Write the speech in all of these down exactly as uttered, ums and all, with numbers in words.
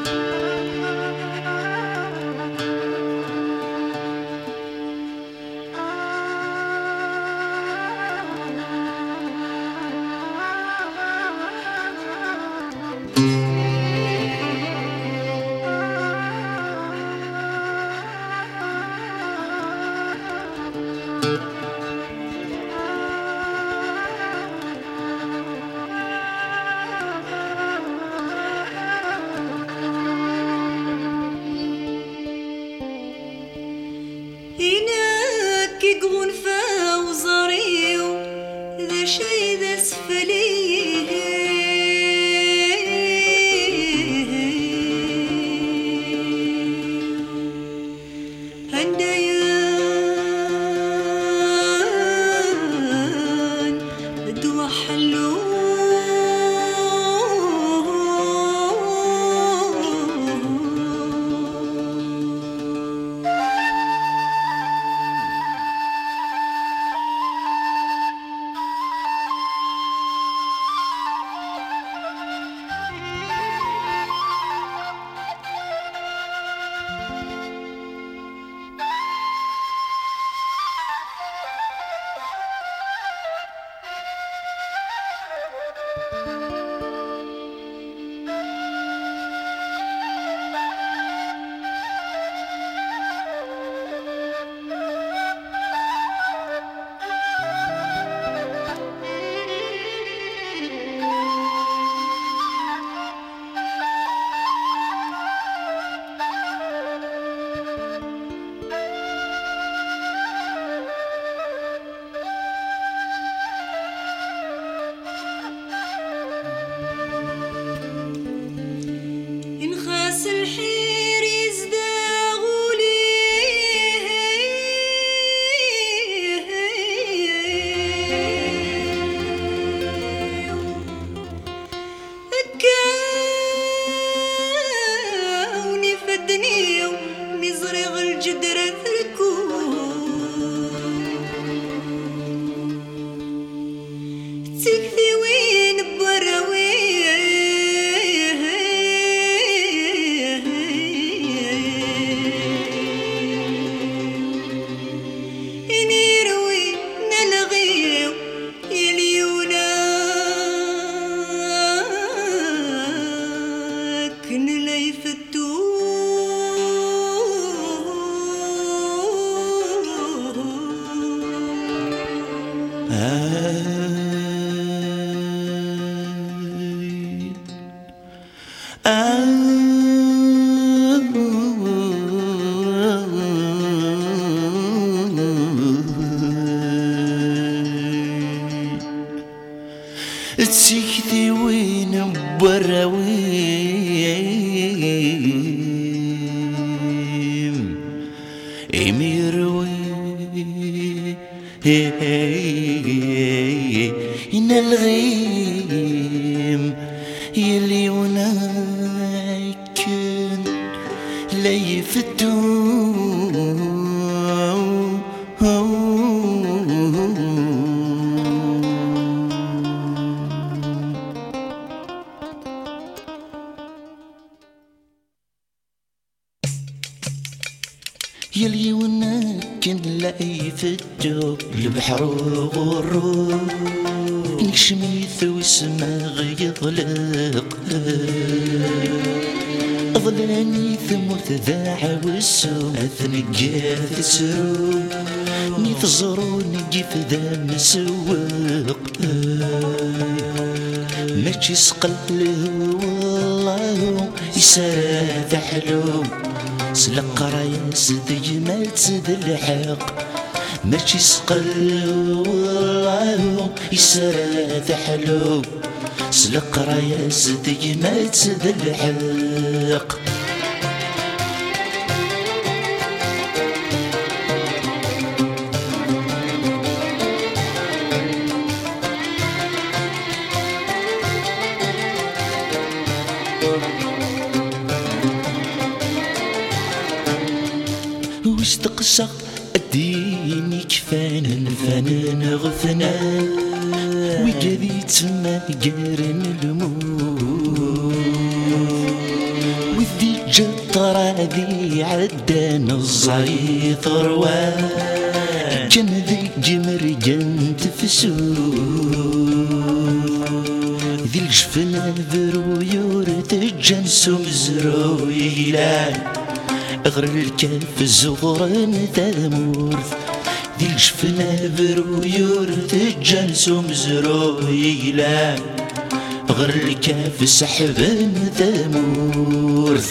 تسيكتي وين براويم يميروي إن الغيم يلي وناكن لا يفتون يلي وناكن لا يفتو البحر وغرو نشميث وسما يطلق أظلاني ثموت ذاع والسو أثنقاث سرو نيتزرو نقف ذا مسوق ماشي سقله والله يسار حلو سلق رايس تجمل تسد الحق ماشي سقل والله يسرى حلو سلق رايس تجمل تسد الحق وش تقشق الدين كفانا فانا غثنا وقذيت ما قارن الموت الجطرة ذي عدان الزعي ثروات كان ذي جمر جن تفسود ذي الجفن ذرويور تجن سمزرو يلان غير الكاف الزغران ثمورث ذي الجفن ذرويور تجن سمزرو يلان غير الكاف سحبا ثمورث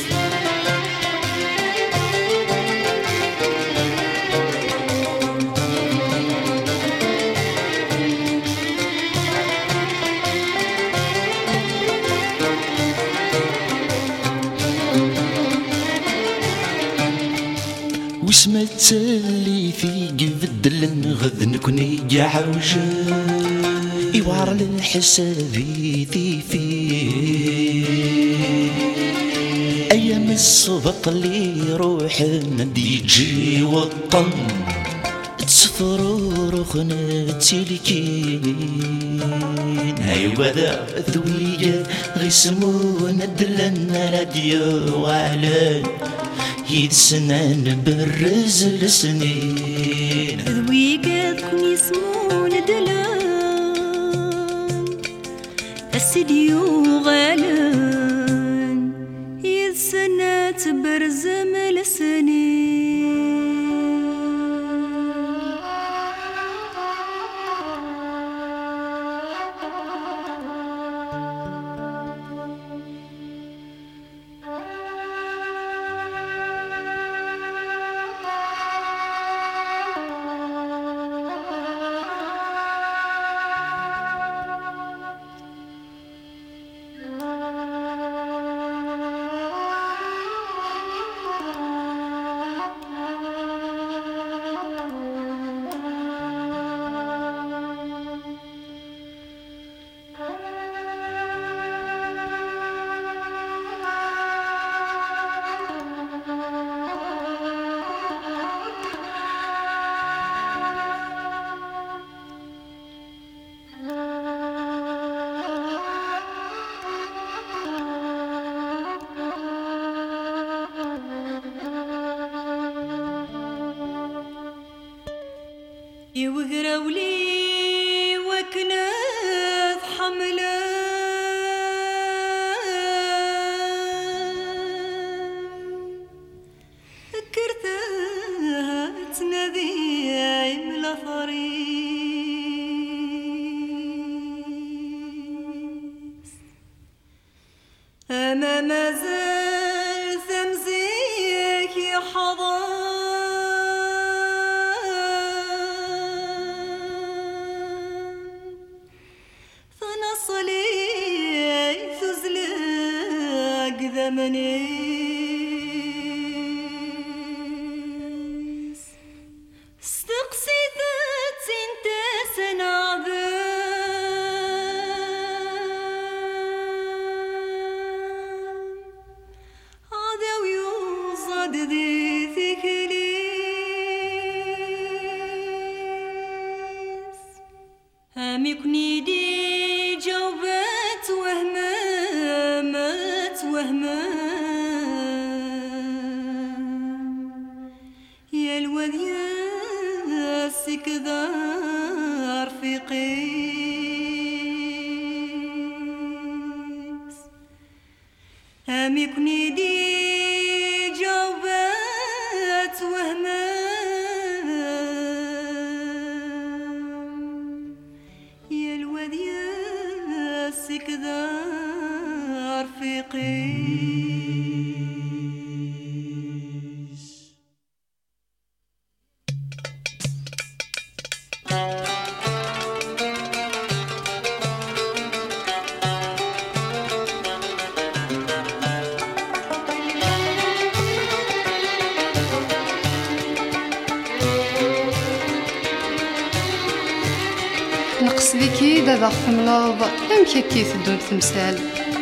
واسمة تالي في قبدلن غد نكوني عوجا يوعر الحسابي ذي فيه أيام الصبط اللي روحنا يجي وطن تسفرو رخنا تيلكين أيوا ذا ذوية غيسمونا دلنا راديو وعلان يدسنان بالرز لسنين ذويقات كون يسمون دلان السديو غالان يدسنات برزم لسنين يوقراو لي وكنات حملة ذكرتها تنادي عمل فريس أما مازال ثمزيك يا حضر منيس استقصي ذات انت سنعذاب هذا ويوصد ذي ثكليس هم يكني دي جوبات وهمامات وهمامات كذا رفيقيس هم يكوني دي جوبات وهمام يا الواد ياس كذا رفيقيس نقص ذيكي دابا تملاض امك كي تدون تمثال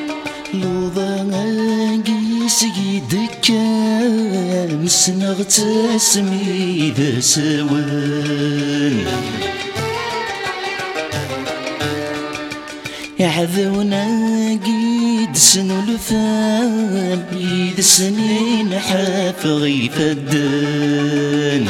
لوضا قيسك مسنغ تسمي ذا سوان يعذونا قيد سنو الفام يد سنين حافظي فدان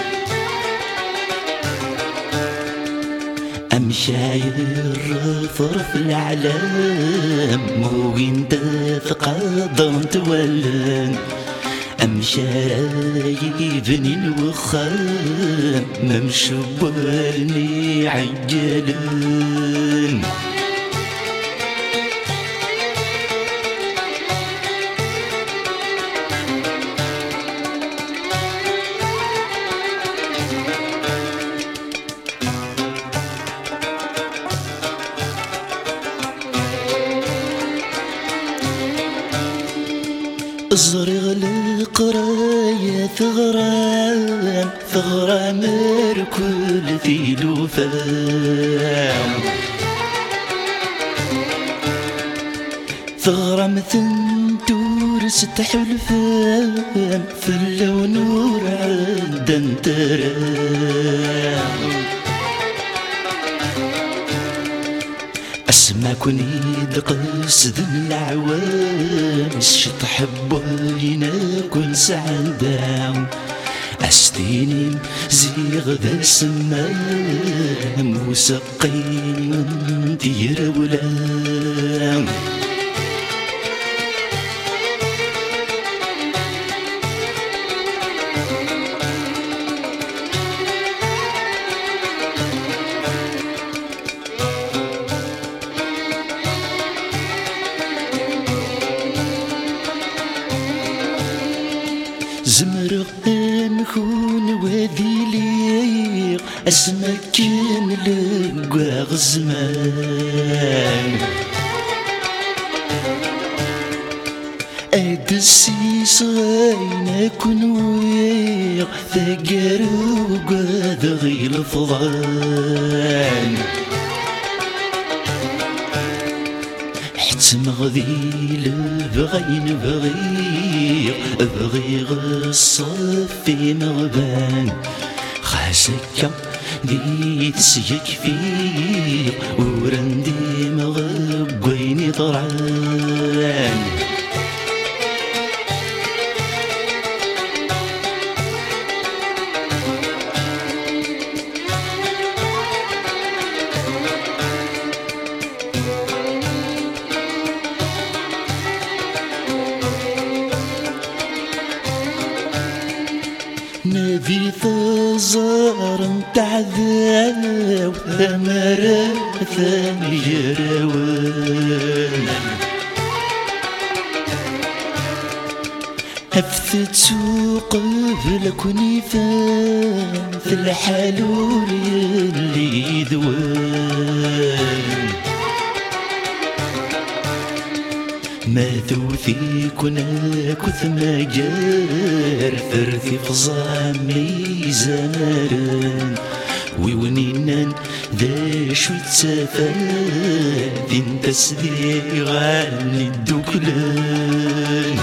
أمشاير فرف العلام مو انت ثقادر تولان أمشاي بني الوخام ممشبالني عجلان ازرغ القراية ثغرام ثغرام ركول في لوفام ثغرام ثنتور ستحلفام في اللون عدن ترام أسماكني دقصد العوام شتحب لناكل سعدام أستيني زيغ ذا السمام وسقيني من دير ولام زمرق نكون وذي ليق أسمكن لقوا الزمان أدسي صغينا كن ويق ثقر وقاد غير الفضان مغذيل بغين بغيق بغيغ الصفي مغبان خاسكا دي تسيك فيق ورندي مغبويني طرعان نبي ثزار تعذاو ثمرة ثاني جراوان هفثت سوق فلكني فان في الحلول اللي ذوان ما ثوثي كنا كثم جار ثرثي فظامي زمران ويونينان ذا شو تسافان ذين تسدي غالي الدكلان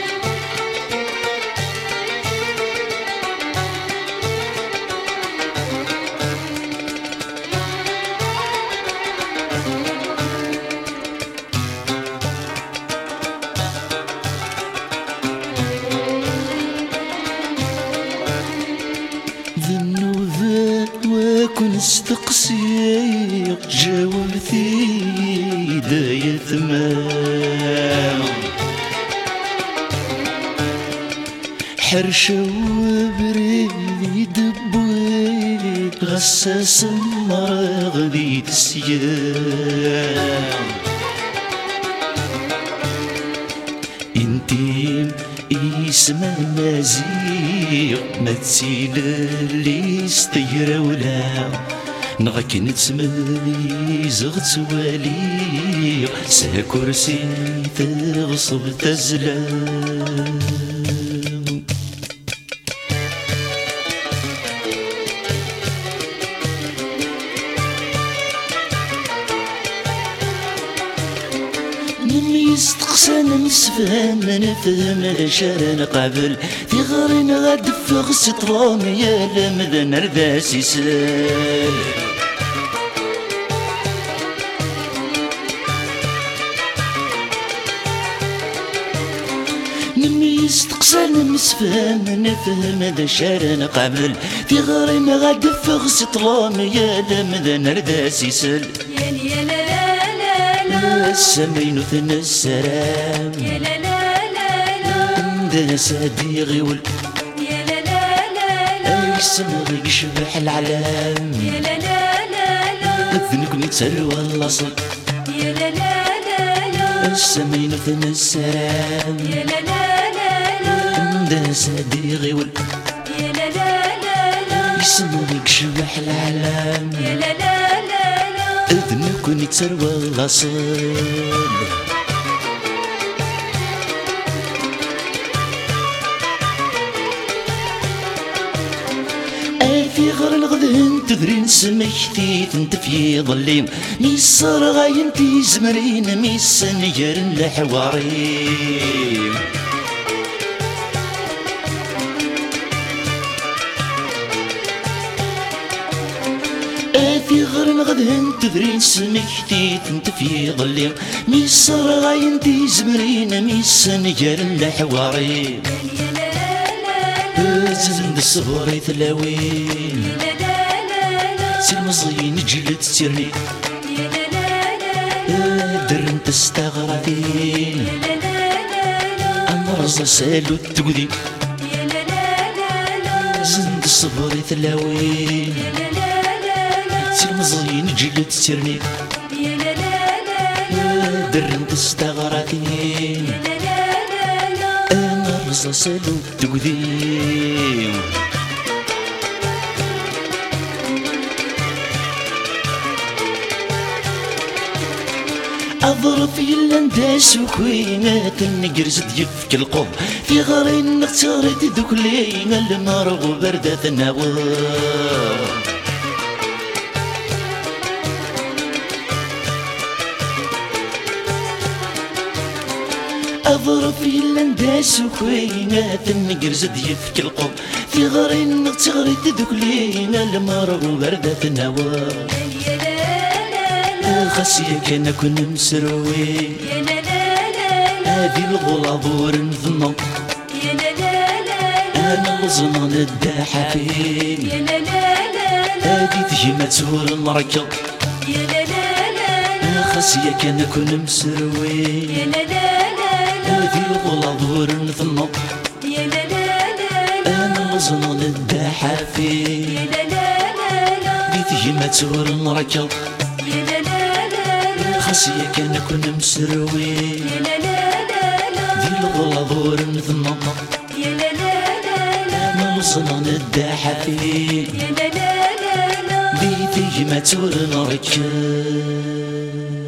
وكن استقصي جاوبتي داية ثمام حرشة وبريدي دبوي غساس مرغدي تسيام انتيم اسمه مزيغ ما تسيل اللي استيرا ولا نغاك نتسمي زغت سوالي سا كرسي تغصب تزلام يستقسن نسفهم نفهم الشارع قبل في غرين غدفغ سترام يا لمذن رداس يسال ميس تقسن مسفهم نفهم ذا شارن قبل في غرين غاد فغس طلام يا لمذن رداس يسل يا يا لا لا لا السمين ثن السلام يا لا لا لا لا ذا سادي غيول يا لا لا لا يسمى يشبح العلام يا لا لا لا ذنك نتسلوى الأصل يا لا لا لا السمين ثن السلام يا لا لا لا ذا سادي غيول يا لا لا لا يسمى يشبح العلام يا لا لا لا ذنك نتسلوى الأصل في غير الغذن تدرين سمكتي انت في ظليم ميسر غاين تيزمرين ميس نجر الحواريم في غير الغذن تدرين سمكتي انت في ظليم ميسر غاين تيزمرين ميس نجر الحواريم زند الصبر ثلاوين سي المزين جلد تسيرني درن تستغربين امرز سالو تقدي زند الصبر ثلاوين سي المزين جلد تسيرني درن تستغربين سالو تقديم أظرف يلانداس وكوينات النقرز ديفك القب في غرين نختارت ذكلين المرغ وبردة النوار أظرف يلانداس وكوينات النقرز ديفك القب في غرين نغتغرد ذكلين المرغ وبردة النوار خاصية كان كن مسروين هذه الغلا ظهور نظنو أنا الظنان الداحفين هذه تجمع تهور المركب خاصية كان كن مسروين هذه الغلا ظهور نظنو أنا الظنان الداحفين بتجمع تهور المركب خاصية كان كن مسروين ذي الغلا ظهور نظنو أنا الظنان الداحفين بتجمع تهور المركب